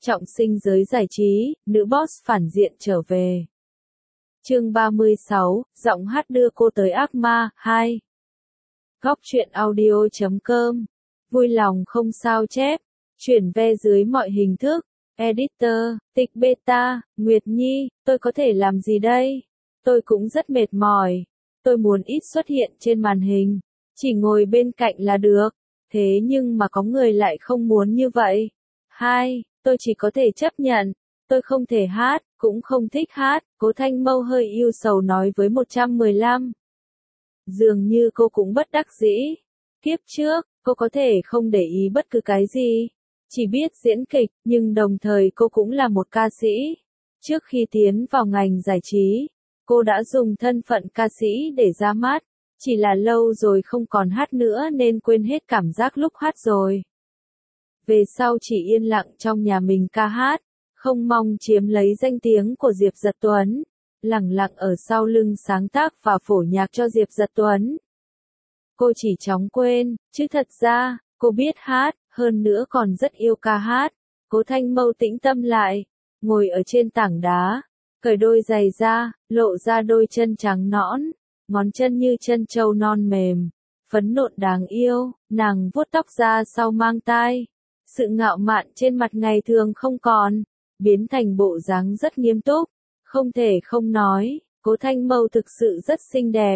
Trọng sinh giới giải trí, nữ boss phản diện trở về. Chương 36, giọng hát đưa cô tới ác ma, 2. Góc truyện audio.com. Vui lòng không sao chép. Chuyển ve dưới mọi hình thức. Editor, tịch beta, Nguyệt Nhi, tôi có thể làm gì đây? Tôi cũng rất mệt mỏi. Tôi muốn ít xuất hiện trên màn hình. Chỉ ngồi bên cạnh là được. Thế nhưng mà có người lại không muốn như vậy. 2. Tôi chỉ có thể chấp nhận. Tôi không thể hát, cũng không thích hát, Cố Thanh Mâu hơi ưu sầu nói với 115. Dường như cô cũng bất đắc dĩ. Kiếp trước, cô có thể không để ý bất cứ cái gì. Chỉ biết diễn kịch, nhưng đồng thời cô cũng là một ca sĩ. Trước khi tiến vào ngành giải trí, cô đã dùng thân phận ca sĩ để ra mắt. Chỉ là lâu rồi không còn hát nữa nên quên hết cảm giác lúc hát rồi. Về sau chỉ yên lặng trong nhà mình ca hát, không mong chiếm lấy danh tiếng của Diệp Dật Tuấn, lẳng lặng ở sau lưng sáng tác và phổ nhạc cho Diệp Dật Tuấn. Cô chỉ chóng quên, chứ thật ra, cô biết hát, hơn nữa còn rất yêu ca hát. Cố Thanh Mâu tĩnh tâm lại, ngồi ở trên tảng đá, cởi đôi giày ra, lộ ra đôi chân trắng nõn, ngón chân như chân trâu non mềm, phấn nộn đáng yêu, nàng vuốt tóc ra sau mang tai. Sự ngạo mạn trên mặt ngày thường không còn, biến thành bộ dáng rất nghiêm túc, không thể không nói, Cố Thanh Mâu thực sự rất xinh đẹp.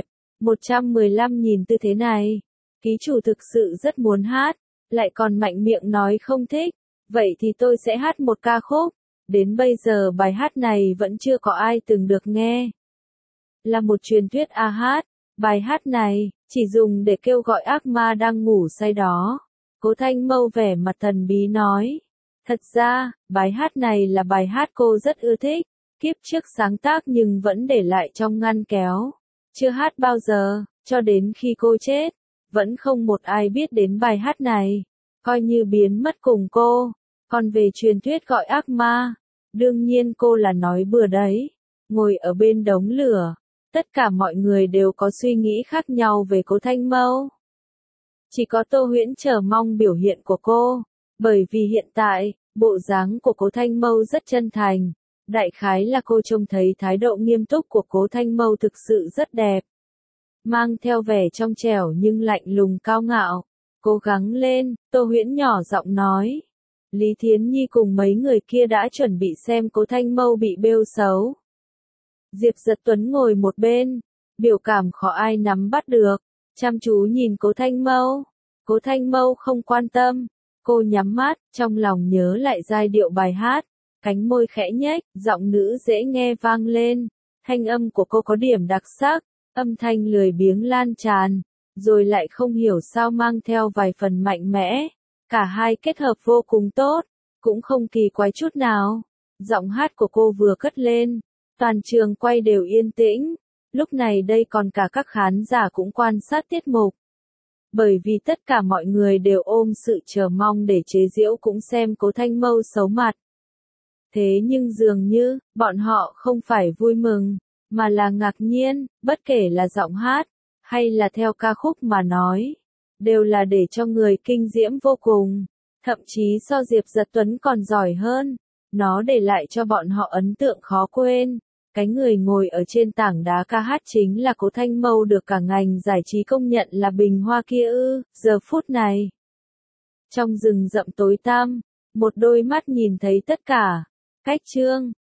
115 nhìn tư thế này, ký chủ thực sự rất muốn hát, lại còn mạnh miệng nói không thích, vậy thì tôi sẽ hát một ca khúc, đến bây giờ bài hát này vẫn chưa có ai từng được nghe. Là một truyền thuyết hát, bài hát này, chỉ dùng để kêu gọi ác ma đang ngủ say đó. Cố Thanh Mâu vẻ mặt thần bí nói. Thật ra, bài hát này là bài hát cô rất ưa thích, kiếp trước sáng tác nhưng vẫn để lại trong ngăn kéo. Chưa hát bao giờ, cho đến khi cô chết, vẫn không một ai biết đến bài hát này, coi như biến mất cùng cô. Còn về truyền thuyết gọi ác ma, đương nhiên cô là nói bừa đấy. Ngồi ở bên đống lửa, tất cả mọi người đều có suy nghĩ khác nhau về Cố Thanh Mâu. Chỉ có Tô Huyễn chờ mong biểu hiện của cô, bởi vì hiện tại, bộ dáng của Cố Thanh Mâu rất chân thành. Đại khái là cô trông thấy thái độ nghiêm túc của Cố Thanh Mâu thực sự rất đẹp. Mang theo vẻ trong trẻo nhưng lạnh lùng cao ngạo. Cố gắng lên, Tô Huyễn nhỏ giọng nói. Lý Thiến Nhi cùng mấy người kia đã chuẩn bị xem Cố Thanh Mâu bị bêu xấu. Diệp Dật Tuấn ngồi một bên, biểu cảm khó ai nắm bắt được, chăm chú nhìn Cố Thanh Mâu. Cố Thanh Mâu không quan tâm, cô nhắm mắt, trong lòng nhớ lại giai điệu bài hát. Cánh môi khẽ nhếch, giọng nữ dễ nghe vang lên. Thanh âm của cô có điểm đặc sắc, âm thanh lười biếng lan tràn, rồi lại không hiểu sao mang theo vài phần mạnh mẽ. Cả hai kết hợp vô cùng tốt, cũng không kỳ quái chút nào. Giọng hát của cô vừa cất lên, toàn trường quay đều yên tĩnh. Lúc này đây còn cả các khán giả cũng quan sát tiết mục. Bởi vì tất cả mọi người đều ôm sự chờ mong để chế giễu cũng xem Cố Thanh Mâu xấu mặt. Thế nhưng dường như, bọn họ không phải vui mừng, mà là ngạc nhiên, bất kể là giọng hát, hay là theo ca khúc mà nói, đều là để cho người kinh diễm vô cùng, thậm chí so Diệp Dật Tuấn còn giỏi hơn, nó để lại cho bọn họ ấn tượng khó quên. Cái người ngồi ở trên tảng đá ca hát chính là Cố Thanh Mâu được cả ngành giải trí công nhận là bình hoa kia ư, giờ phút này. Trong rừng rậm tối tăm, một đôi mắt nhìn thấy tất cả. Cách chương